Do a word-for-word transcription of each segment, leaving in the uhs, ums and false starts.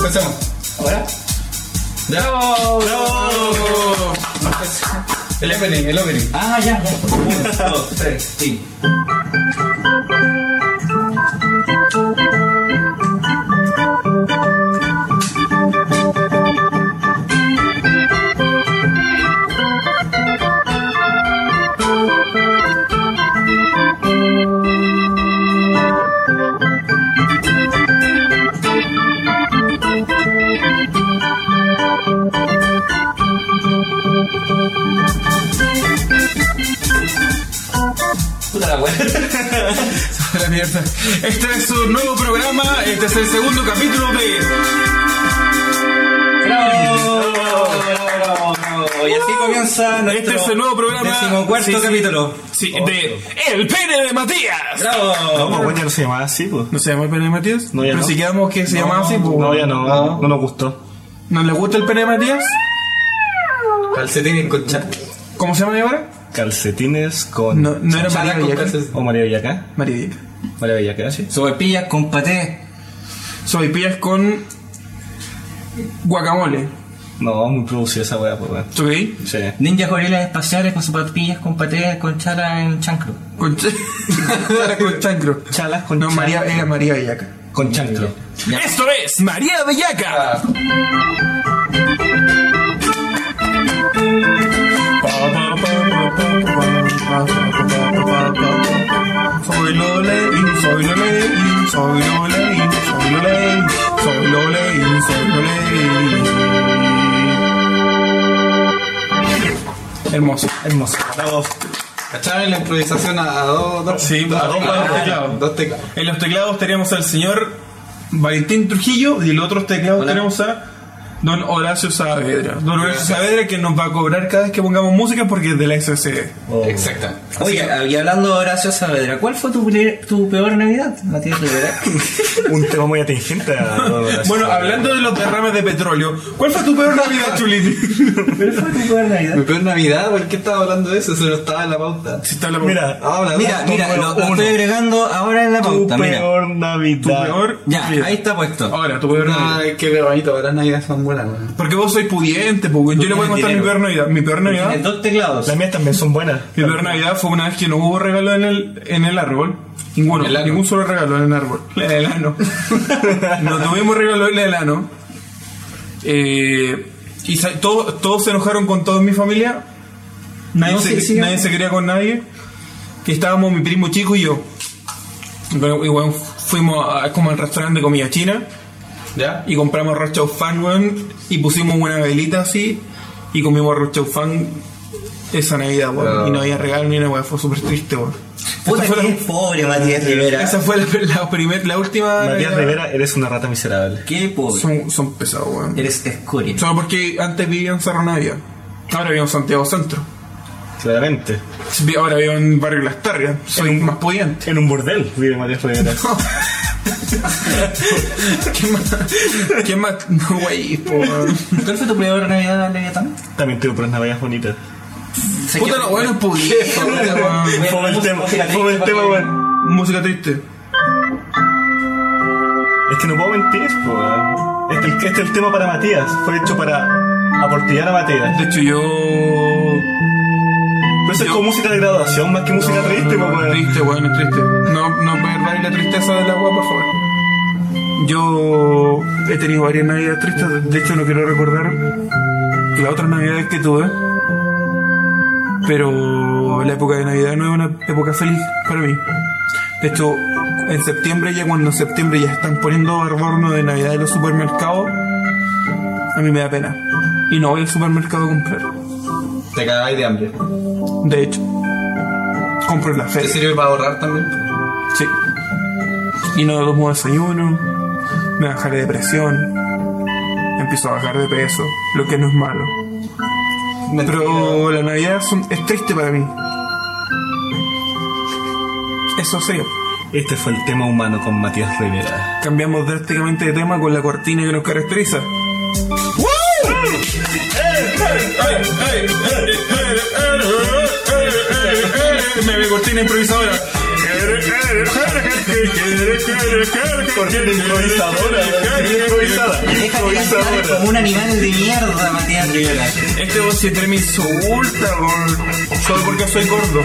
Empecemos. ¿Ahora? ¡Bravo! ¡Bravo! El opening, el opening. Ah, ya, ya. Uno, dos, tres, sí. Puta la buena. La mierda. Este es un nuevo programa. Este es el segundo capítulo de. ¡Bravo! ¡Bravo, bravo, bravo! Y así comienza nuestro Este es el nuevo programa. decimocuarto sí, sí. capítulo. Sí, de El Pene de Matías. ¡Bravo! No, pues bueno, ya no se llamaba así, pues. ¿No se llama El Pene de Matías? No, ya Pero no. si quedamos que se No, llamaba así, pues. No, ya no, no, no nos gustó. ¿No le gusta El Pene de Matías? Calcetines con chat. ¿Cómo se llama ahora? Calcetines con... No, no era María Chala con Bellaca. calcetines. ¿O María Bellaca? María Bellaca. María Bellaca, sí. Sopaipillas con paté. Soy pillas con guacamole. No, muy producida esa weá, pues, weón. ¿Tú creí? Sí. Ninjas gorilas espaciales con sopaipillas con paté con chala en chancro. Con, ch- con chancro. Chalas con No, chancro. María, era María Bellaca. Con chancro. Ya. Esto es María Bellaca. Soy Loleín, soy Loleín, soy Loleín, soy Loleín, soy Loleín, soy Loleín. Hermoso, hermoso. Bravo. ¿Cacharon la improvisación a, a dos? dos Sí, a dos teclados? teclados. Dos teclados. En los teclados tenemos al señor Valentín Trujillo y en los otros teclados Hola. tenemos a don Horacio Saavedra. Don Horacio Saavedra que nos va a cobrar cada vez que pongamos música porque es de la S S D. Oh. Exacto. Oye, y hablando de Horacio Saavedra, ¿cuál fue tu, pre- tu peor Navidad, Matías Rivera? Un tema muy atingente a... Bueno, hablando de los derrames de petróleo, ¿cuál fue tu peor Navidad, Chuliti? ¿Cuál fue tu peor Navidad? Mi peor Navidad, ¿por qué estaba hablando de eso? Eso no estaba en la pauta. Si está la Mira, Habla, Mira, habla. mira, lo, lo uno. estoy agregando ahora en la tu pauta, mira. peor Navidad. tu peor. Ya, Mira. ahí está puesto. Ahora, tu peor Navidad. Ay, qué bonito, ahora las navidades son buenas, weón. Porque vos sois pudiente, pues, güey. Yo le voy a contar mi dinero. peor Navidad. Mi peor Navidad. Tienes dos teclados. Las mías también son buenas. Mi peor Navidad fue una vez que no hubo regalo en el, en el árbol. Ninguno, ¿El ano? ningún solo regalo en el árbol. En el ano. No tuvimos regalo en el ano. Eh, y sa- todos, todos se enojaron con toda mi familia. Nadie, No, se, sí, sí, nadie no. se quería con nadie. Que estábamos mi primo chico y yo. Bueno, y bueno, fuimos a, como al restaurante de comida china. ¿Ya? Y compramos arroz chaufán, weón. Y pusimos una velita así. Y comimos arroz chaufán esa Navidad, weón. Oh. Y no había regalo ni nada, weón. Fue súper triste, weón. Puta, Esa fue que la- es pobre Matías Rivera. Esa fue la, la, primer, la última. Matías Navidad. Rivera, eres una rata miserable. Qué pobre. Son, son pesados, weón. Eres escoria. Solo porque antes vivía en Cerro Navia. Ahora vivo en Santiago Centro. Claramente. Ahora vivo en Barrio Las Tarrias. Soy más pudiente. En un bordel vive Matías Rivera. ¿Qué más? ¿Qué más? No, güey, po, weón. ¿Cuál fue tu peor Navidad, Leviatán? También tengo puras navidades bonitas. Sé Puta, que- lo bueno es pudiente, weón. Fome el tema, música fome el triste tema, para weón. Música triste. Es que no puedo mentir, po, weón. Este, este es el tema para Matías. Fue hecho para aportillar a Matías. De hecho, yo. Pero eso es Yo- como música de graduación más que música triste, po, weón. Triste, weón, es triste. No, no perdáis la tristeza del agua, por favor. Yo he tenido varias navidades tristes. De hecho, no quiero recordar las otras navidades que tuve. Pero la época de Navidad no es una época feliz para mí. De hecho, en septiembre, ya cuando en septiembre ya están poniendo adorno de Navidad en los supermercados, a mí me da pena. Y no voy al supermercado a comprar. Te cagáis de hambre. De hecho, compro en la ¿Te feria. sirve para ahorrar también? Sí. Y no tomo desayuno, me baja la depresión, empiezo a bajar de peso, lo que no es malo. Pero la Navidad son- es triste para mí. Eso sí, Este fue el tema humano con Matías Rivera. cambiamos drásticamente de tema con la cortina que nos caracteriza. Me ve cortina improvisadora. Por ser improvisadora, improvisada, Deja de cantar como un animal de mierda, Matías Rivera. Este vos siempre me insulta, weón. Solo porque soy gordo.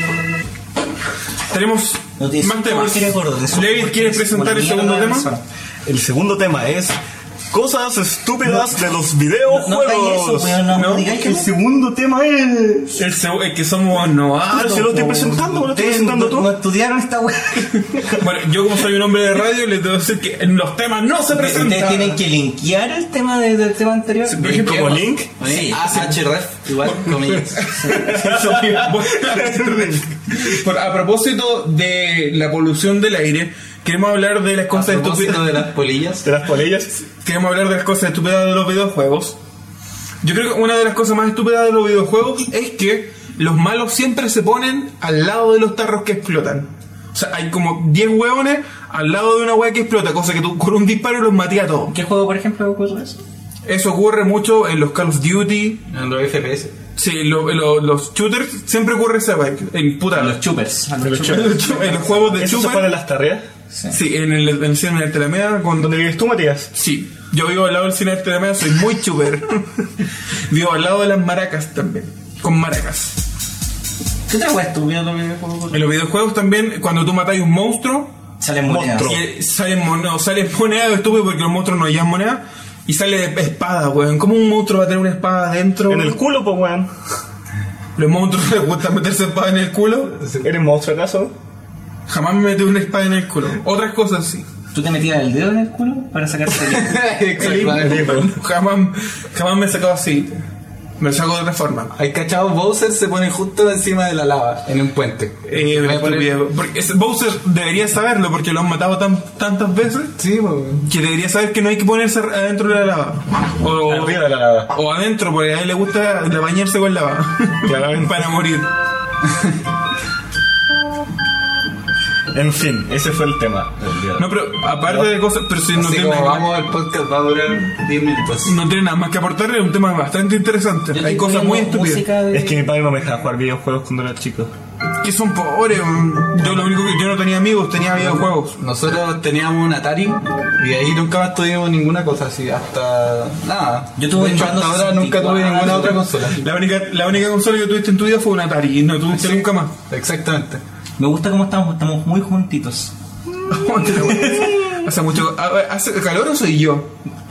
Tenemos No te más insulto temas. porque eres gordo, te insulto David, porque ¿quieres eres presentar el una segundo mierda de tema? persona. El segundo tema es cosas estúpidas de los No videojuegos. hagáis eso, weón, no, no digáis que El no. segundo tema es... El seg- es que somos novatos. Pero si lo estoy po. presentando, lo estoy Ustedes presentando no, tú. no estudiaron esta weá. Bueno, yo como soy un hombre de radio, les debo decir que en los temas no se presentan. Ustedes tienen que linkear el tema de- del tema anterior. Por ejemplo, Como Link. Sí, Href, igual, comillas. Eso mismo. Por- a propósito de la polución del aire, queremos hablar de las A cosas propósito estúpidas. de las polillas. De las polillas. Queremos hablar de las cosas estúpidas de los videojuegos. Yo creo que una de las cosas más estúpidas de los videojuegos es que los malos siempre se ponen al lado de los tarros que explotan. O sea, hay como diez hueones al lado de una hueá que explota, cosa que tú con un disparo los maté a todos. ¿Qué juego, por ejemplo, ocurre eso? Eso ocurre mucho en los Call of Duty. En los F P S. Sí, lo- lo- los shooters siempre ocurre esa hueá. En puta. Los choopers. De los en los chu- en los juegos de ¿Eso se shooter. pone en las tareas? Sí, en el, en el cine de Telameda con ¿Dónde vives tú, Matías? Sí, yo vivo al lado del cine de Telameda, soy muy chuper. Vivo al lado de las maracas también, con maracas. ¿Qué otra weá estúpida los videojuegos? En los videojuegos también, cuando tú matáis un monstruo, Salen monedas. Monstruo. y salen monedas, salen monedas estúpido porque los monstruos no llevan monedas, y sale espada, weón. ¿Cómo un monstruo va a tener una espada adentro? En el culo, pues, weón. ¿Los monstruos les gusta meterse espada en el culo? ¿Eres monstruo acaso? Jamás me metí una espada en el culo. Otras cosas sí. ¿Tú te metías el dedo en el culo para sacarte el Exactamente. Jamás, jamás me he sacado así. Me lo saco de otra forma. Hay cachados, Bowser se pone justo encima de la lava, en un puente. Eh, Me pone- estúpido. Porque ese- Bowser debería saberlo porque lo han matado tan, tantas veces Sí, pues. que debería saber que no hay que ponerse adentro de la lava. O, Arriba de la lava. o adentro, porque a él le gusta la- bañarse con lava. Claramente. Para morir. En fin, ese fue el tema del día. No, pero aparte de cosas, pero si no Así tiene, como nada, vamos, el podcast va a durar diez minutos. no tiene nada más que aportarle, es un tema bastante interesante. Hay cosas muy estúpidas. Es que mi padre no me dejaba jugar videojuegos cuando era chico. Que son pobres. Yo lo único que yo no tenía amigos, tenía videojuegos. Nosotros teníamos un Atari y ahí nunca más tuvimos ninguna cosa así, hasta nada. Yo tuve de hecho, un hasta Nintendo ahora nunca tuve sesenta y cuatro. ninguna otra consola. La única, la única consola que tuviste en tu vida fue un Atari y no tuviste nunca más. Exactamente. Me gusta cómo estamos, estamos muy juntitos. Hace mucho. ¿Hace calor o soy yo?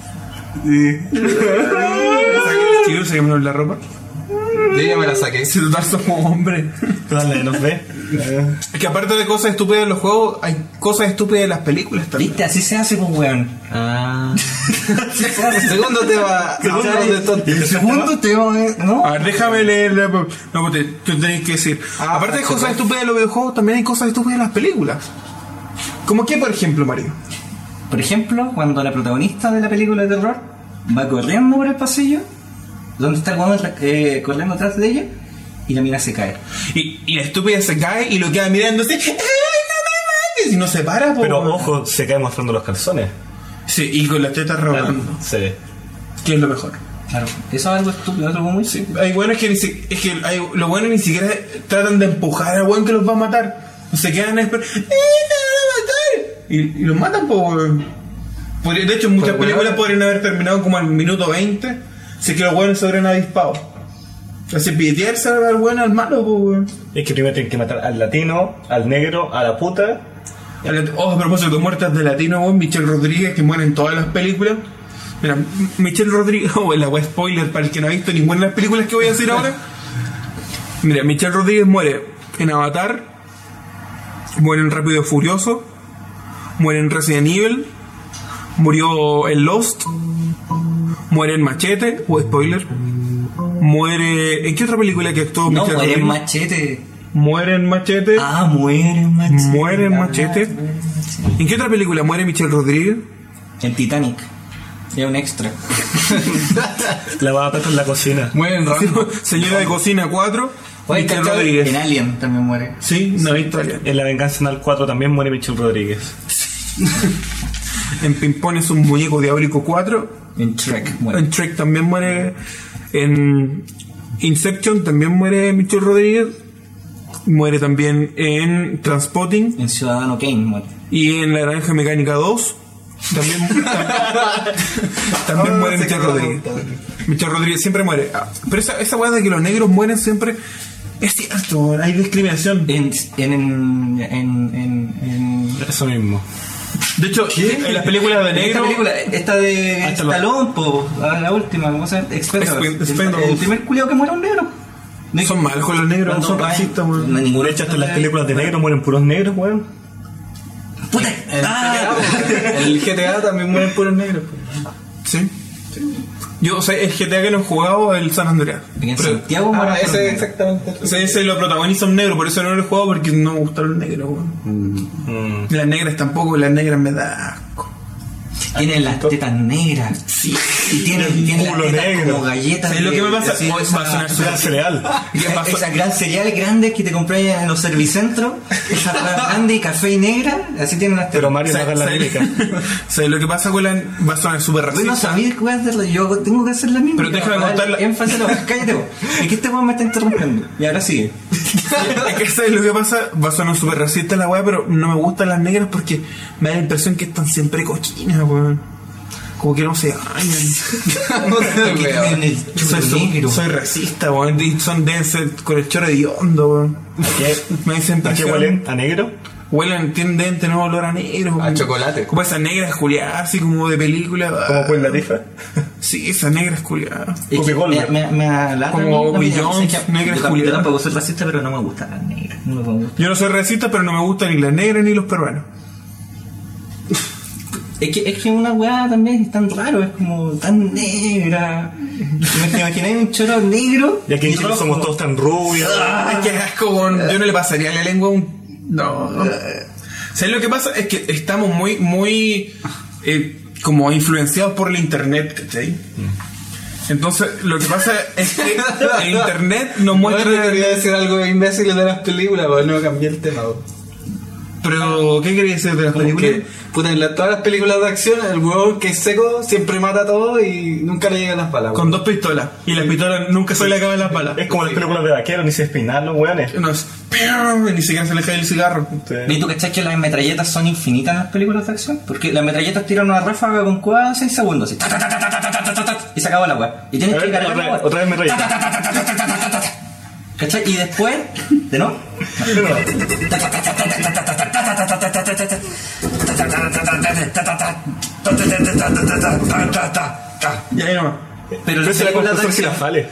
Chicos, saquémonos la ropa. Yo ya me la saqué. Si total somos hombres. Todas nadie nos ve. Es que aparte de cosas estúpidas en los juegos, hay cosas estúpidas en las películas también. ¿Viste? Así se hace, pues, weón. Ah. Segundo tema. hablamos de tonto. El segundo tema es... ¿No? A ver, déjame leer. la- No, pues te, tú tenés que decir. Ah, aparte de sí, cosas sí. estúpidas en los videojuegos, también hay cosas estúpidas en las películas. ¿Cómo qué, por ejemplo, Mario? Por ejemplo, cuando la protagonista de la película de terror va corriendo por el pasillo, donde está el weón eh, corriendo atrás de ella, y la mina se cae. Y, y la estúpida se cae y lo queda mirando así. ¡Ay, no me mates! Y no se para, po. Pero ojo, se cae mostrando los calzones. Sí, y con las tetas rodando. Se ve. ¿Qué es lo mejor? Claro. Eso es algo estúpido, algo muy... Sí. Hay buenos que, ni si- es que hay, los buenos ni siquiera tratan de empujar al buen que los va a matar. Se quedan esperando. ¡Eh, me van a matar! Y, y los matan, por. De hecho, muchas Pues, películas bueno. podrían haber terminado como al minuto veinte. Si es que los buenos se habrían avispado. Así, pitearse al bueno al malo, pues. Es que primero tienen que matar al latino, al negro, a la puta. Oh, a propósito de muertas de latino, weón, Michelle Rodríguez, que muere en todas las películas. Mira, M- Michelle Rodríguez, oh, la wea spoiler para el que no ha visto ninguna de las películas que voy a decir ahora. Mira, Michelle Rodríguez muere en Avatar, muere en Rápido y Furioso, muere en Resident Evil, murió en Lost, muere en Machete, o spoiler, muere... ¿En qué otra película que actuó No, Michelle muere en Rodríguez? machete. Muere en Machete. Ah, muere en machete. Muere en Ah, Machete. muere en Machete. ¿En qué otra película muere Michelle Rodríguez? En Titanic. Es un extra. La va a petar en la cocina. Mueren Rambo. Señora de Cocina cuatro, Oye, Michelle ¿cachai? Rodríguez. En Alien también muere. Sí, no hay historia. En La Venganza en el cuatro también muere Michelle Rodríguez. En Pimpón es un muñeco diabólico cuatro. En Shrek muere. En Trek también muere. En Inception también muere Michelle Rodríguez. muere también en Transpotting En Ciudadano Kane muere. y en La Naranja Mecánica dos. También, también muere Michelle Rodríguez. Michelle Rodríguez siempre muere. Ah, pero esa, esa weá de que los negros mueren siempre es cierto, hay discriminación. En, en, en, en, en, en- Eso mismo. De hecho, en las películas de esta negro. película, esta de Hasta los- Stallone, po, la la última, ¿cómo se llama? Expendables. Expen- El, Expendables. el primer culiao que muere un negro. Son malos con los negros, Cuando son va- racistas, no, weón. ninguna De hecho, hasta en las películas de negro mueren puros negros, weón. Puta. El, Ah, el G T A también mueren puros negros. Sí. Yo, o sea, el G T A que no he jugado es el San Andreas. en Pero- Santiago muere Ah, un ese es negro. exactamente. O sea, ese lo protagoniza un negro, por eso no lo he jugado porque no me gustan los negros, weón. Mm. Las negras tampoco, las negras me da asco. Tienen las tetas negras. Sí. Y tienen, tienen las culo tetas negro. como galletas. ¿Sabes lo de- que me pasa? así, Oh, esa- va a sonar Era cereal. ¿Qué pasó? Esas gran cereales grandes que te compras en los servicentros, esas grandes y café y negra, así tienen las Pero tetas. Mario no haga la ¿Sabes mímica. ¿Sabes lo que pasa con la... Va a sonar súper Yo no racista. sabía que voy a hacerlo, yo tengo que hacer la misma. Pero déjame contarla. Énfasis, no, cállate vos. Es que este weón me está interrumpiendo. Y ahora sigue. Es que ¿sabes lo que pasa? Va a sonar súper racista la weá, pero no me gustan las negras porque me da la impresión que están siempre cochinas, weón. Como que no se bañan. No te Que veo. tienen el Soy, chulo soy- negro. soy racista, weón. Y son deben ser con el chorro de hondo, weón. Me dicen ¿A qué huelen? ¿A negro? Huelen, tienen deben tener olor a negro. A chocolate. Como esas negras culiadas, así como de película. ¿Cómo fue la tifa? Sí, esas negras culiadas. Es que Copy me, Goldberg. me, me alata Como a mí, Bobby no, mira, Jones, es que negras yo, tam- culiadas. yo tampoco soy racista, pero no me gustan las negras. No me gustan. Yo no soy racista, pero no me gustan ni las negras ni los peruanos. Es que, es que una weá también es tan raro, es como tan negra. ¿Te imagináis un choro negro? Y aquí en Chile rojo? somos todos tan rubios. Ay, qué asco, weón. Yo no le pasaría la lengua a un... No. ¿Sabes lo que pasa? Es que estamos muy, muy... eh, como influenciados por el internet, ¿cachai? Entonces, lo que pasa es que el internet nos muestra... Bueno, quería decir algo imbécil de las películas, pero no cambié el tema. Bro. Pero, ¿qué querías decir de las Como películas? que, puta, en la- todas las películas de acción, el huevón que es seco siempre mata a todo y nunca le llegan las balas. Con dos pistolas. Y las pistolas nunca se le acaban las balas. Es como las películas de vaqueros, ni se espinan los weones. No es... Y ni siquiera se le cae el cigarro. ¿Y tú cachás que las metralletas son infinitas en las películas de acción? Porque las metralletas tiran una ráfaga con cueva seis segundos así, ta, ta, ta, ta, ta, ta, ta, ta, ta, ta, y se acabó la weá. Y tienes A que ver, cargar otra la vez- weá. otra vez metralleta. ¿Cachai? Y después, de no. Y ahí nomás. Pero Pero las se la películas de construcción si la acción. fale.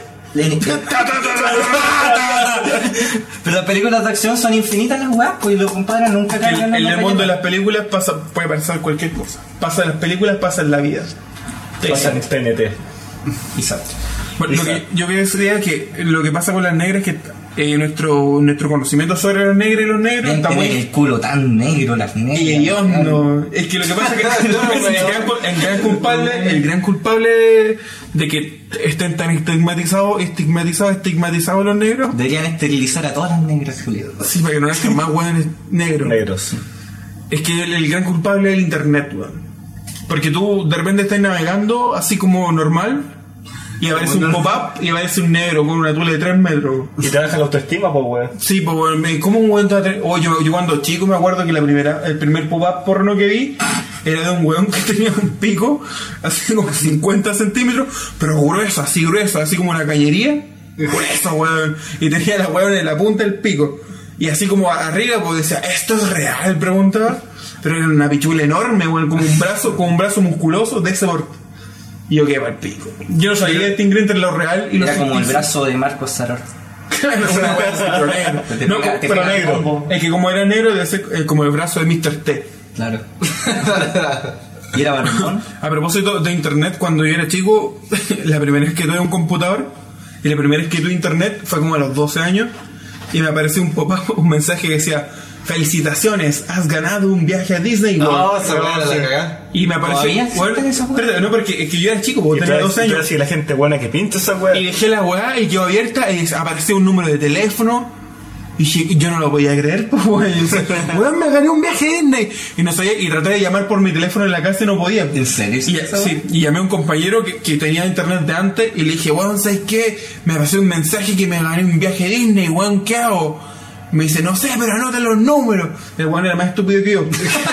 Pero las películas de acción son infinitas las weas, pues y los compadres nunca En, cargan en la el mundo de metralleta. las películas pasa, puede pasar cualquier cosa. Pasa en las películas, pasa en la vida. Pasa en T N T. Exacto. Bueno, lo que yo decía que lo que pasa con las negras es que eh, nuestro nuestro conocimiento sobre las negras y los negros Deben está tener muy... el culo tan negro las negras. Y ellos no... Es que lo que pasa es que el, gran, cul- el gran culpable el gran culpable de que estén tan estigmatizados, estigmatizados, estigmatizados los negros. Deberían esterilizar a todas las negras, Julio. Sí, para que no nazcan más hueones negros. Negros. Es que el, el gran culpable es el internet, weón. Porque tú de repente estás navegando así como normal y aparece un pop-up y aparece un negro con una tula de tres metros. Y te baja la autoestima, pues weón. Sí, pues weón, me- ¿cómo un weón te va a tener- Oh, yo, yo cuando chico me acuerdo que la primera, el primer pop-up porno que vi era de un weón que tenía un pico así como cincuenta centímetros, pero grueso, así grueso, así como una cañería. Grueso, weón. Y tenía la weón en la punta del pico. Y así como arriba, pues decía, ¿esto es real? Preguntaba. Pero era una pichula enorme, weón, como un brazo, como un brazo musculoso de ese porte. Y yo qué mal pico. Yo no sabía distinguir entre lo real y lo Era como el ficticio. brazo de Marcos Saror. Una wea así, pero negro. Te No, pega- te pero pega el negro. combo. Es que como era negro, debe ser eh, como el brazo de mister T. Claro. ¿Y era barbón? A propósito de internet, cuando yo era chico, la primera vez que tuve un computador y la primera vez que tuve internet fue como a los doce años y me apareció un pop-up, un mensaje que decía: felicitaciones, has ganado un viaje a Disney World. No, se va a la cagada. Y me apareció... ¿Todavía existen bueno, esas weas? espérate, no, porque es que yo era chico, porque Y tenía tú doce eres años. así la gente buena que pinta esa weá. Y dejé la weá y quedó abierta y apareció un número de teléfono. Y dije, yo no lo podía creer, pues weón. Y decía, weón, me gané un viaje a Disney. Y no sabía, y traté de llamar por mi teléfono en la casa y no podía. ¿En serio? Y, sí, y llamé a un compañero que, que tenía internet de antes y le dije, weón, ¿sabes qué? Me pasó un mensaje que me gané un viaje a Disney, weón, ¿qué hago? Me dice, no sé, pero anota los números. El weón era más estúpido que yo.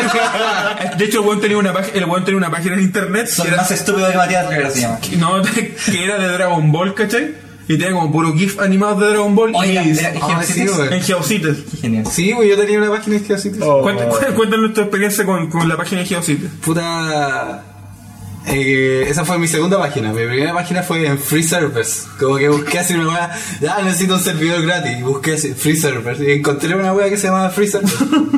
De hecho, el weón tenía una página, el weón tenía una página en internet. Soy que era, más estúpido que Matías Rivera se llama. no, que era de Dragon Ball, ¿cachai? Y tenía como puro GIF animados de Dragon Ball. Oiga, y era- Ah, sí, güey. en Geocities. Genial. Sí, güey, yo tenía una página de Geocities. Oh. Cuenta- cu- Cuéntanos tu experiencia con, con la página de Geocities. Puta. Eh, esa fue mi segunda página. Mi primera página fue en Free Servers. Como que busqué así una wea. Ya necesito un servidor gratis. Y busqué así Free Servers. Y encontré una wea que se llamaba Free Servers.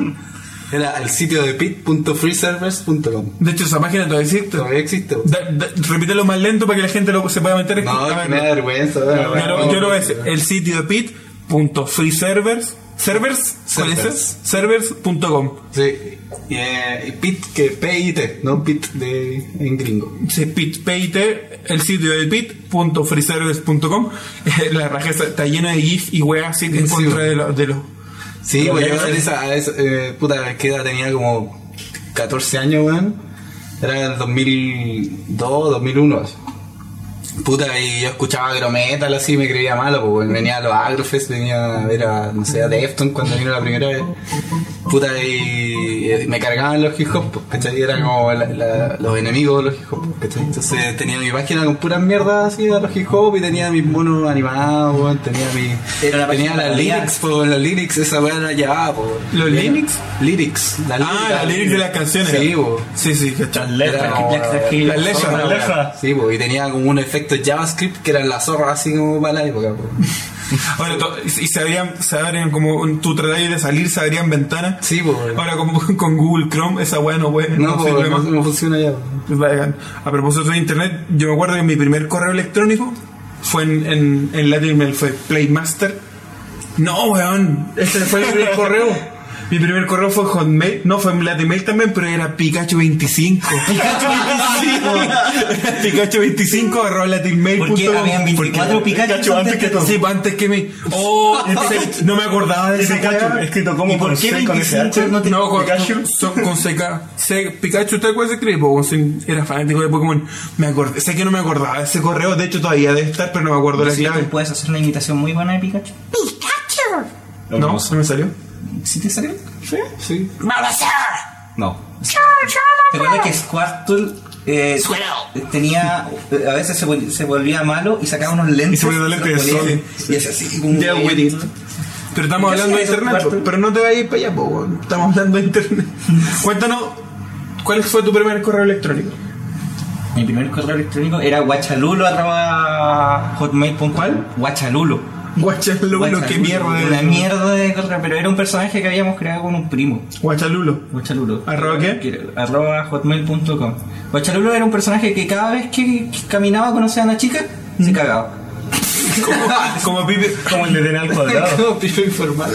Era el sitio de pit punto free servers punto com. De hecho, esa página todavía existe. Todavía existe. güey. Da- da- repítelo más lento para que la gente lo, se pueda meter. No, A es ver, que me da vergüenza. güey. yo, lo- yo lo voy a decir. El sitio de pit punto free servers servers con ese, Servers. servers punto com. Sí. Y, eh, y pit que P I T, no pit de en gringo. Sí, pit, P I T, el sitio de pit punto free servers punto com. La raja está, está llena de GIF y weas así en Sí, contra güey. de los de los Sí, Pero pues ya yo no- en esa, a esa eh, puta, que edad tenía como catorce años, weón. Era el dos mil dos, dos mil uno. así. Puta, y yo escuchaba agrometal así, me creía malo, pues weón. Venía a los Agrofest, venía a ver a, no sé, a Defton cuando vino la primera vez. Puta, y, y me cargaban los hip hop, pues, ¿cachai? Eran como la- la- los enemigos de los hip hop, pues, ¿cachai? Entonces tenía mi página con puras mierdas así de los hip hop y tenía mis monos animados, weón. Tenía mi. Era una tenía página las de lyrics, pues las lyrics, esa weá la llevaba, pues. ¿Los Era- lyrics? Lyrics. La Ah, las lyrics de las canciones. Sí, po. Sí, sí, cachai. Las letras. Era como- Las letras. Las letras. Las letras. Sí, po, y tenía como un efecto JavaScript que eran las zorras así como para la época, po. Ahora, to- y se abrían, se abrían como en tu tratáis de salir, se abrían ventanas. Sí, po. Ahora, como con Google Chrome, esa weá no puede. No, po, sirve no, más. no funciona ya, po. Pues vayan. A propósito de internet, yo me acuerdo que mi primer correo electrónico fue en, en, en Latin Mail, fue Playmaster. No, weón, ese fue mi primer correo. Mi primer correo fue Hotmail, no fue en Latin Mail también, pero era Pikachu veinticinco. Pikachu veinticinco. Pikachu veinticinco arroba latinmail punto com. Porque habían veinticuatro Porque Pikachu Pikachu antes que tú. Sí, pues antes que mi. Oh, se- no me acordaba de Y ese Pikachu, escrito como ¿Y por con qué C, con S H. veinticinco no te- No, con, Pikachu. son- con C K. C- Pikachu, ¿usted puede escribir? Porque soy- era fanático de Pokémon. Me acordé, sé que no me acordaba de ese correo, de hecho todavía debe estar, pero no me acuerdo la Sí, clave. tú puedes hacer una imitación muy buena de Pikachu. No, no me salió. ¿Sí te salió? Sí. Sí. No. ¿Te acuerdas que Squirtle eh, tenía, eh, a veces se, vol- se volvía malo y sacaba unos lentes? Y se volvía lente de los ponía sol. Y hacía así como un Ya, movimiento. güey. Pero estamos ¿Qué hablando de hacía eso, internet, cuarto? pero no te vayas para allá, po, weón. Estamos hablando de internet. Cuéntanos, ¿cuál fue tu primer correo electrónico? Mi primer correo electrónico era guachalulo arroba hotmail punto com. ¿Cuál? Guachalulo. Guachalulo, Guachalulo, qué mierda de. Una mierda de correo, pero era un personaje que habíamos creado con un primo. Guachalulo. Guachalulo. ¿Arroba qué? Que- Arroba hotmail punto com. Guachalulo era un personaje que cada vez que, que caminaba conocía a una chica, se cagaba. Como, como Pipe. Como el de N al cuadrado. Como piso informal.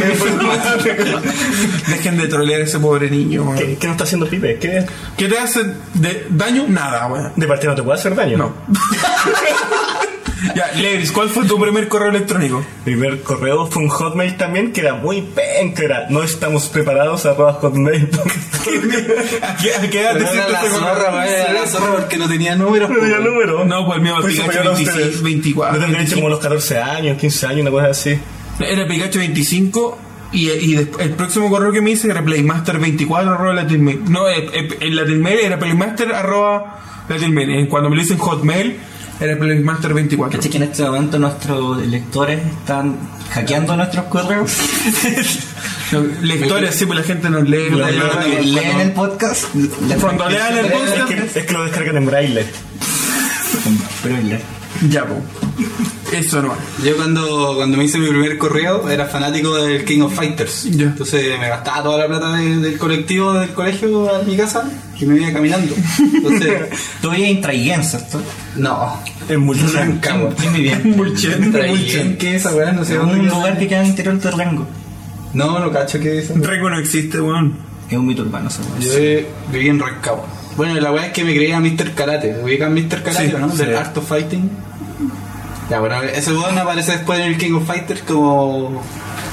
Dejen de trolear a ese pobre niño, weón. ¿Qué, ¿Qué no está haciendo Pipe? ¿Qué? ¿Qué te hace de daño? Nada, weón. De partida no te puede hacer daño. No. Ya, Leris, ¿cuál fue tu primer correo electrónico? Mi primer correo fue un Hotmail también que era muy penca. Era no estamos preparados arroba hotmail. ¿A qué, a qué edad te Era sientes la ese zorra, correo? weón, era la zorra porque no tenía números. No po, tenía weón. número. No, pues el mío Fue Pikachu superior a veintiséis, ustedes. veinticuatro. Yo tendría hecho como los catorce años, quince años, una cosa así. Era Pikachu veinticinco y, y después- el próximo correo que me hice era Playmaster veinticuatro arroba latinmail. No, eh, eh, en Latinmail era Playmaster arroba latinmail. En Cuando me lo hice en Hotmail era Playmaster veinticuatro. ¿Cachai que en este momento nuestros lectores están hackeando nuestros correos? No, lectores, sí, pues la gente nos lee. Lo la- leen, la- Cuando leen el podcast. Cuando lean el Es podcast, que, es que lo descargan en braille. Pero el- ya, po. Eso no. Yo cuando, cuando me hice mi primer correo era fanático del King of Fighters. Ya. Entonces me gastaba toda la plata de- del colectivo del colegio a mi casa y me iba caminando. Entonces, Tú vivías en Traiguén, ¿cierto? no. En Mulchan. Rancagua. Muy bien. Mulchen, Mulchen. ¿Qué es esa weá? No sé Es dónde un queda. lugar que queda en el interior del Rengo. No, no cacho qué es. Rengo no existe, weón. Es un mito urbano, esa weá. Yo eh, viví en Rancagua. Bueno, la weá es que me creía mister Karate. ¿Ubican mister Karate, Sí, no? sí. Del Art of Fighting. Ya, bueno, ese weón aparece después en el King of Fighters como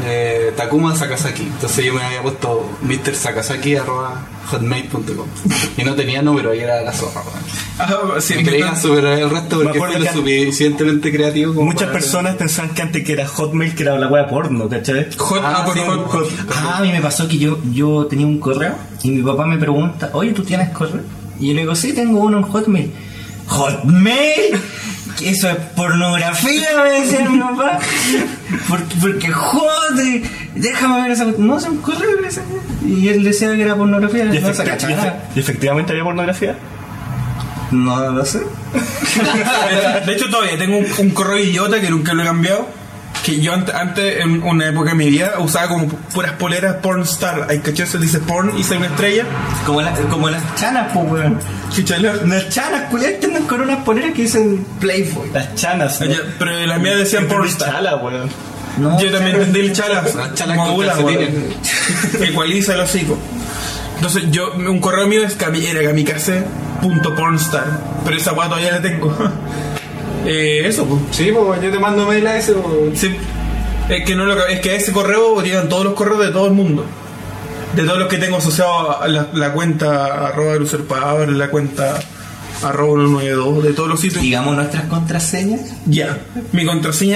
eh, Takuma Sakazaki. Entonces yo me había puesto mister Sakazaki arroba hotmail punto com y no tenía número, y era la zorra. Ah, sí, Me creían superar el resto porque fue lo suficientemente creativo como Muchas para- personas pensaban que antes que era Hotmail, que era la wea porno, ¿cachai? Hot, Ah, ah, por sí, hot, hot. Ah, a mí me pasó que yo, yo tenía un correo y mi papá me pregunta, oye, ¿tú tienes correo? Y yo le digo, sí, tengo uno en Hotmail. ¿Hotmail? Que eso es pornografía, me decía mi papá. Porque, porque joder, déjame ver esa. No, es un correo que le decía. Y él decía que era pornografía. ¿Y, No se efecti- cachaba y nada. efe- y efectivamente había pornografía? No lo sé. De hecho, todavía tengo un, un correo idiota que nunca lo he cambiado. Que yo ant- antes, en una época de mi vida, usaba como puras poleras pornstar. Hay cachai, se dice porn y sale una estrella. Como, la- como las chanas, pues, weón. Chichala. Las chanas, culiadas, que andan con unas poleras que dicen Playboy. Las chanas, ¿no? Ya, pero la mía decía Entendí pornstar. chala, weón. No, Yo también entendí el chala. Las chalas con Modula, calcetines. weón. Ecualiza el hocico. Entonces, yo, un correo mío es kami- era kamikaze punto pornstar. Pero esa weá todavía la tengo. eh, eso, pues. Sí, pues yo te mando mail a ese. Pues. Sí. Es que no lo es que a ese correo llegan todos los correos de todo el mundo. De todos los que tengo asociados a la, la cuenta arroba userpower, la cuenta arroba uno nueve dos, de todos los sitios. digamos nuestras contraseñas. Ya. Mi contraseña.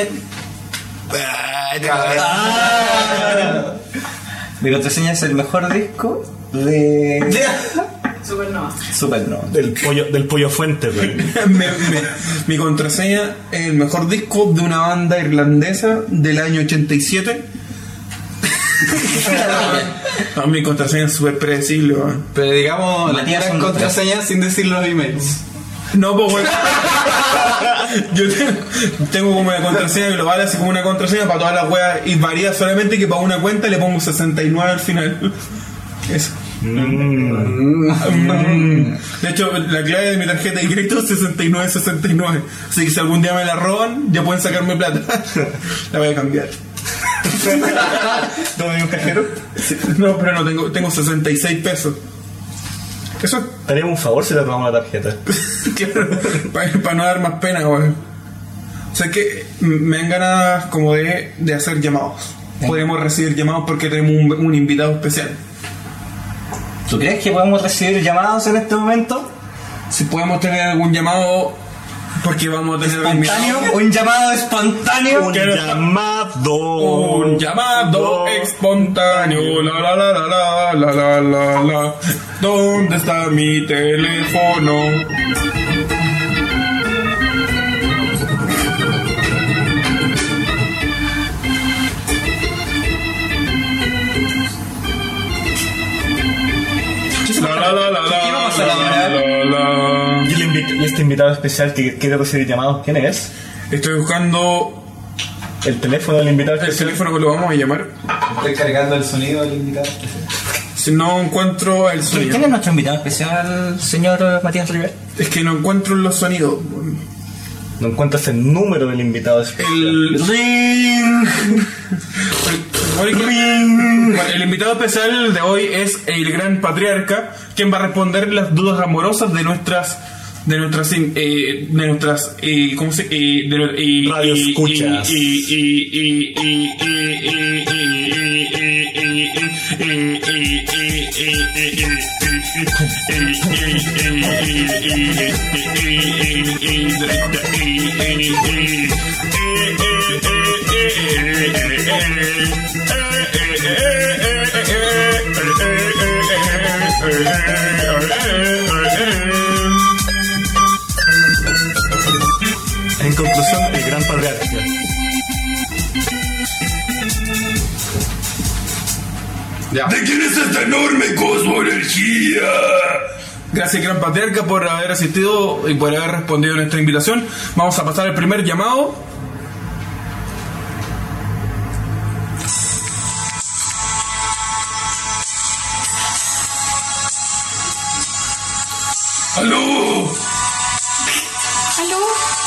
Mi contraseña es el mejor disco de Supernova. Supernova. Del pollo, del pollo fuente, weón. me- me- mi contraseña es el mejor disco de una banda irlandesa del año ochenta y siete. No, mi contraseña es súper predecible, weón. Pero digamos, las Matías puras son contraseñas sin decir los emails. No, pues bueno. Yo tengo, tengo como una contraseña global, así como una contraseña para todas las weas, y varía solamente que para una cuenta le pongo sesenta y nueve al final. Eso. Mm. De hecho, la clave de mi tarjeta de crédito es sesenta y nueve sesenta y nueve. Así que si algún día me la roban, ya pueden sacarme plata. La voy a cambiar. ¿Dónde hay un cajero? No, pero no, tengo, tengo sesenta y seis pesos. Eso es Te haríamos un favor si te tomamos la tarjeta. claro, para no dar más pena, weón. O sea que me dan ganas como de, de hacer llamados. Podemos recibir llamados porque tenemos un, un invitado especial. ¿Tú crees que podemos recibir llamados en este momento? Si podemos tener algún llamado, porque vamos a tener ¿Espontáneo? ¿Un llamado espontáneo? Un llamado. un llamado espontáneo. La la la la la la la la la. ¿Dónde está mi teléfono? La la la la la. ¿Qué va a pasar ahora? la, la. Y, el invi- y este invitado especial que quiere recibir llamados, ¿quién es? Estoy buscando El teléfono del invitado el especial. teléfono que lo vamos a llamar. Estoy cargando el sonido del invitado. Si no encuentro el ¿Quién sonido, es nuestro invitado especial, señor Matías Rivera? es que no encuentro los sonidos. No encuentras el número del invitado especial. El, ¡Ring! el, bueno, el invitado especial de hoy es el gran patriarca, quien va a responder las dudas amorosas de nuestras de nuestras eh, de nuestras eh, ¿cómo se eh, de, eh, Radio eh, escuchas. eh, eh, eh, eh, eh, eh, eh, eh, En conclusión, el gran patriarca. Ya. ¿De quién es esta enorme cosmoenergía? Gracias, gran patriarca, por haber asistido y por haber respondido a nuestra invitación. Vamos a pasar al primer llamado. ¡Aló! ¿Aló?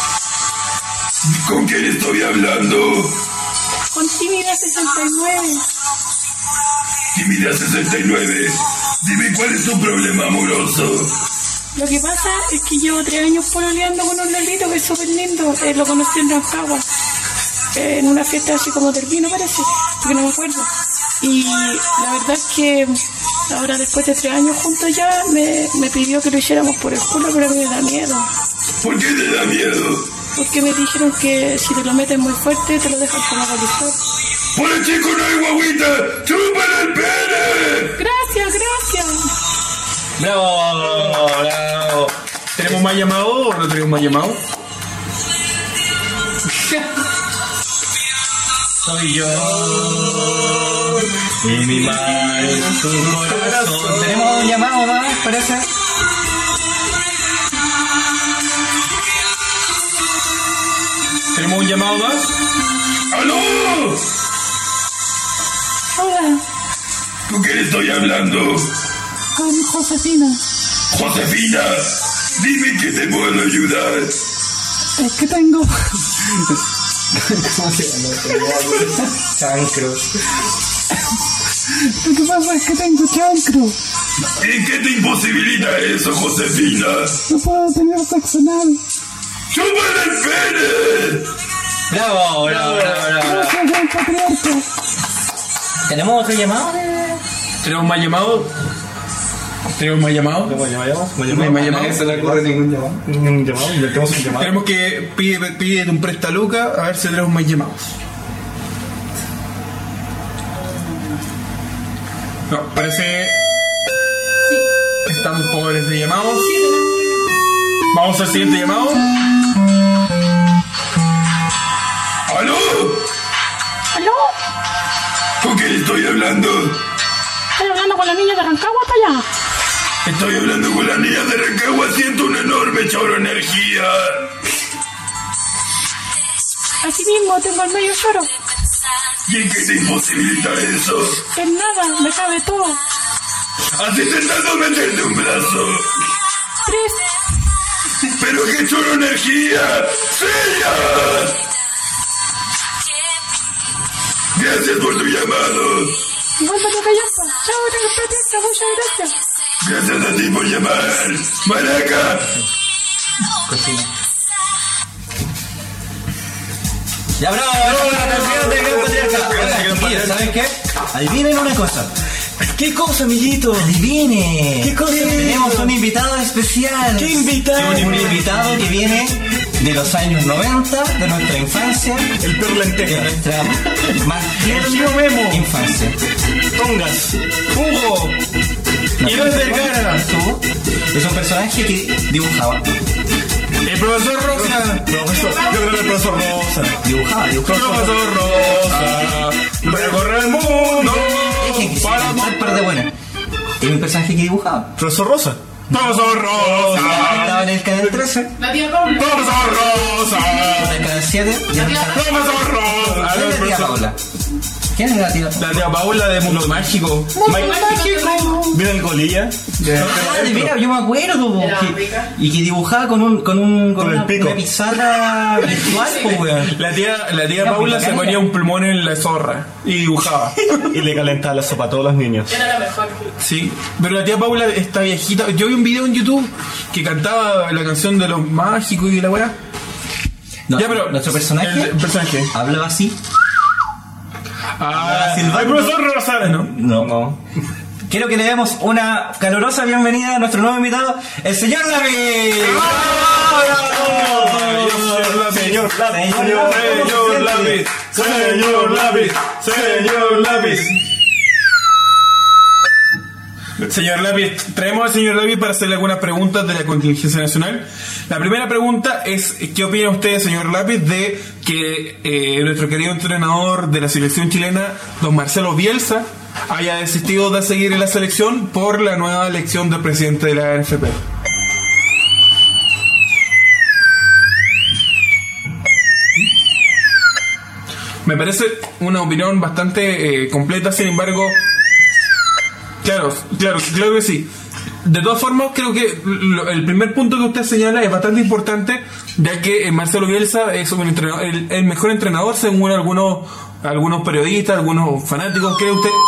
¿Con quién estoy hablando? Con Tímida sesenta y nueve. Timida sesenta y nueve. Dime cuál es tu problema amoroso. Lo que pasa es que llevo tres años pololeando con un lolito que es súper lindo. Eh, lo conocí en Rancagua. en una fiesta así como del vino, parece, porque no me acuerdo. Y la verdad es que ahora, después de tres años juntos ya, me, me pidió que lo hiciéramos por el culo, pero a mí me da miedo. ¿Por qué te da miedo? Porque me dijeron que si te lo metes muy fuerte, te lo dejan como realizar. ¡Por el chico no hay guaguita! ¡Chúpale el pene! Gracias, gracias. ¡Bravo! ¡Bravo! ¿Tenemos más llamados o no tenemos más llamados? Soy yo y mi mar es tu corazón. ¿Tenemos un llamado más, parece? ¿Tenemos un llamado más? ¡Aló! Hola, ¿Con quién estoy hablando? con Josefina. Josefina, dime que te puedo ayudar. Es que tengo... Chancro. Lo que pasa es que tengo chancro. ¿En qué te imposibilita eso, Josefina? No puedo tener sexo anal. ¡Chúpale el pene! Bravo, bravo, bravo, bravo. Gracias, gran patriarca. ¿Tenemos otro llamado? ¿Tenemos más llamados? ¿Tenemos más llamados? ¿Cómo llamamos? ¿Cómo ¿No hay llamamos? más A nadie llamados? se le ocurre ningún llamado. Un llamado, inventemos un llamado. Tenemos que pide, pide un prestaluca a ver si tenemos más llamados. No, parece... Estamos pobres de llamados. Vamos al siguiente llamado. ¡Aló! ¿Aló? ¿Con quién estoy hablando? Estoy hablando con la niña de Rancagua para allá. Estoy hablando con la niña de Rancagua, siento una enorme chorro energía. Así mismo tengo el medio choro. ¿Y en qué te imposibilita eso? En nada, me cabe todo. Has intentado meterte un brazo. Tres. ¡Pero qué chorro energía! ¡Señor! Gracias por tu llamado. Igual para callar. Chao, gran patriarca, muchas gracias. Gracias a ti por llamar. ¡Maraca! Ya, bravo, bravo, bravo, de Gran Patriarca. Oigan, chiquillos, ¿saben qué? Adivinen una cosa. ¿Qué cosa, amiguito? Adivine. ¿Qué cosa? Tenemos un invitado especial. ¿Qué invitado? Un invitado que viene de los años noventa, de nuestra infancia, El perro de lenteja. nuestra más tío tierna Memo. infancia. Tongas. Hugo. No Y sé no es de cómo cara. estuvo. Es un personaje que dibujaba. El profesor Rosa. Profesor, yo creo que el profesor Rosa. Dibujaba, dibujaba. Profesor Rosa. Recorre el mundo. Es que Para un par de buenas. Es un personaje que dibujaba. Profesor Rosa. Profesor Rosa. Estaba en el canal trece, La tía Paula. Profesor Rosa. en el canal siete y en el canal... Profesor Rosa. ¿Quién es la tía Paula? ¿Quién es la tía Paula? La tía Paula de Mundo Mágico. Mira el golilla. Ah, de veras, yo me acuerdo, po, que- y que dibujaba con un con un con Con el una, pico. una pizarra virtual, po, weón. La tía, la tía Paula se ponía un plumón en la zorra y dibujaba. Y le calentaba la sopa a todos los niños. Era la mejor. Sí, pero la tía Paula está viejita. Yo vi un video en YouTube que cantaba la canción de los mágicos y de la weá. No, Ya, pero nuestro personaje El, el personaje. hablaba así. Ah, silbando. el profesor Rosa, ¿no? No. No. Quiero que le demos una calurosa bienvenida a nuestro nuevo invitado, el señor David. Señor Lápiz. Señor Lápiz, señor Lápiz, señor Lápiz. Señor Lápiz, traemos al señor Lápiz para hacerle algunas preguntas de la contingencia nacional. La primera pregunta es, ¿qué opina usted, señor Lápiz, de que eh, nuestro querido entrenador de la selección chilena, don Marcelo Bielsa, haya desistido de seguir en la selección por la nueva elección del presidente de la N F P? Me parece una opinión bastante eh, completa, sin embargo, claro, claro, claro que sí. De todas formas, creo que lo- el primer punto que usted señala es bastante importante, ya que eh, Marcelo Bielsa es un entrenador, el, el mejor entrenador según algunos algunos periodistas, algunos fanáticos. ¿Cree usted?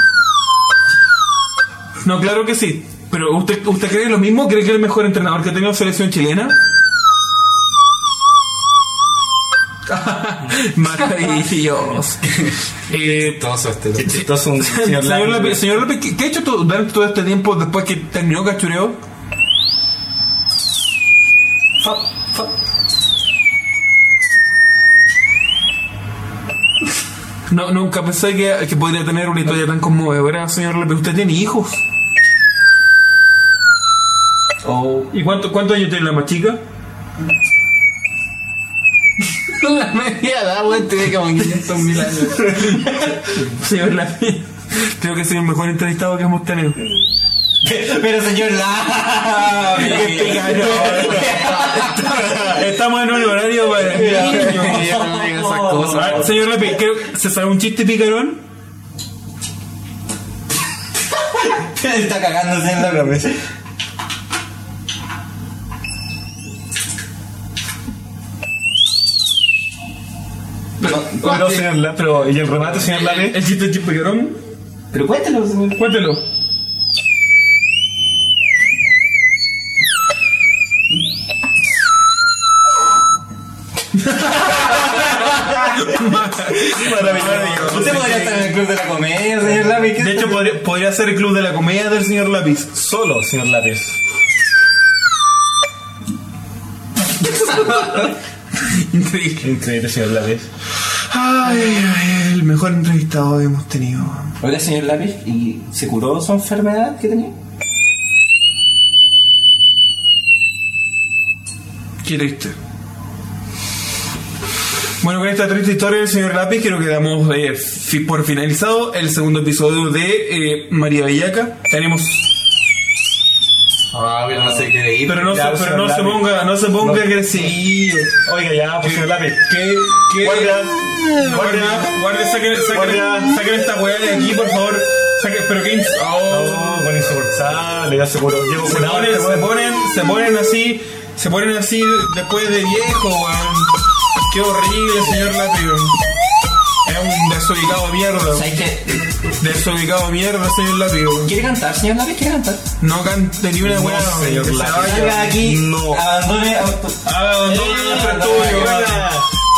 No, claro que sí. Pero usted usted cree lo mismo, cree que es el mejor entrenador que ha tenido la selección chilena. Maravilloso. Eh, Todo eso este. Qué chistoso un señor señor Lápiz. Lápiz, señor Lápiz, ¿qué, qué ha hecho todo, durante todo este tiempo después que terminó Cachureo? Fa, fa. No, nunca pensé que, que podría tener una historia tan conmovedora, señor Lápiz. ¿Usted tiene hijos? Oh. ¿Y cuánto, cuántos años tiene la más chica? La media edad, weón, tiene como quinientos mil años. Señor Lápiz, creo que es el mejor entrevistado que hemos tenido. Pero señor Lápiz. Estamos en un horario para niños. Esas cosas. Ah, señor Lápiz, ¿qué- ¿se sabe un chiste picarón? Está cagándose en la cabeza. Pero, señor Lápiz, pero, ¿y el remate, señor Lápiz? ¿El chiste chiste picarón? Pero cuéntelo, señor. Cuéntelo. Maravilloso. Usted podría estar en el club de la comedia, señor Lápiz. De hecho, podría, podría ser el club de la comedia del señor Lápiz. Solo, señor Lápiz. Increíble. Increíble, señor Lápiz. Ay, ay, el mejor entrevistado que hemos tenido. Oiga, señor Lápiz, ¿y se curó su enfermedad que tenía? Qué triste. Bueno, con esta triste historia del señor Lápiz, creo que damos eh, fi- por finalizado el segundo episodio de eh, María Bellaca. Tenemos. Ah, pero no se quiere ir. Pero no, Ya, se, pero señor no se Lápiz. ponga, no se ponga No. agresivo. Oiga, ya, pues, señor Lápiz. ¿Qué? ¿Qué? Guardia. Guardia, guardia, saquen, saquen, Guardia. saquen esta weá de aquí, por favor. Saquen, pero qué. ins- Oh. No, bueno, insoportable, ya seguro. Llevo Se curado ponen, este se weón. ponen, se ponen así, se ponen así después de viejo, weón. Qué horrible, señor Lápiz. Es un desubicado mierda. ¿Sabes qué? Desubicado mierda, señor Lápiz. ¿Quiere cantar, señor Lápiz? ¿Quiere cantar? No cante ni una weá. señor que se Lápiz. vaya. Salga de aquí, No. abandone auto. Abandone Eh, nuestro abandone, estudio, weón. Oiga.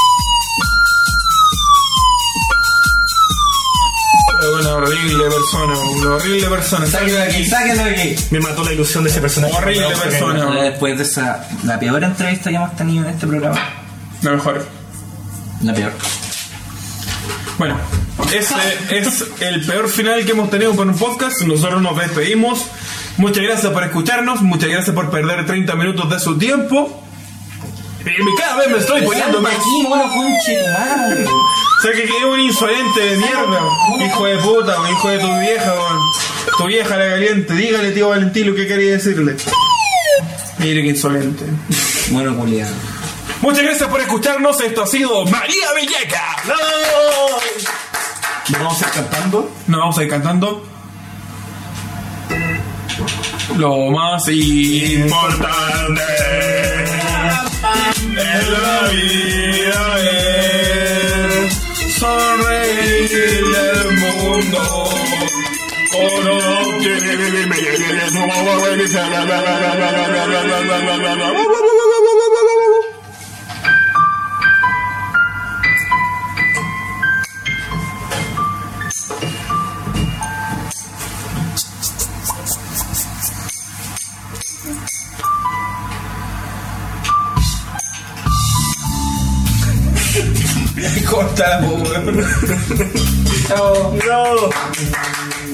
Es una horrible persona, una horrible persona. Sáquenlo de aquí, sáquenlo de aquí. Me mató la ilusión de ese personaje. Horrible No, persona. Bueno, después de esa, la peor entrevista que hemos tenido en este programa. La mejor. La peor. Bueno, ese es el peor final que hemos tenido por un podcast. Nosotros nos despedimos. Muchas gracias por escucharnos. Muchas gracias por perder treinta minutos de su tiempo. Y cada vez me estoy poniendo más. aquí, mono, conche tu madre. O sea que es un insolente de mierda. Hijo de puta, weón, hijo de tu vieja, weón. Tu vieja la caliente. Dígale, tío Valentín, lo que quería decirle. Mire que insolente. Bueno, culiado. Muchas gracias por escucharnos. Esto ha sido María Bellaca. ¡No! ¿Nos vamos a ir cantando? Nos vamos a ir cantando. Lo más importante en la vida es sonreír del mundo con optimismo. Corta la weón. Chao. ¡No!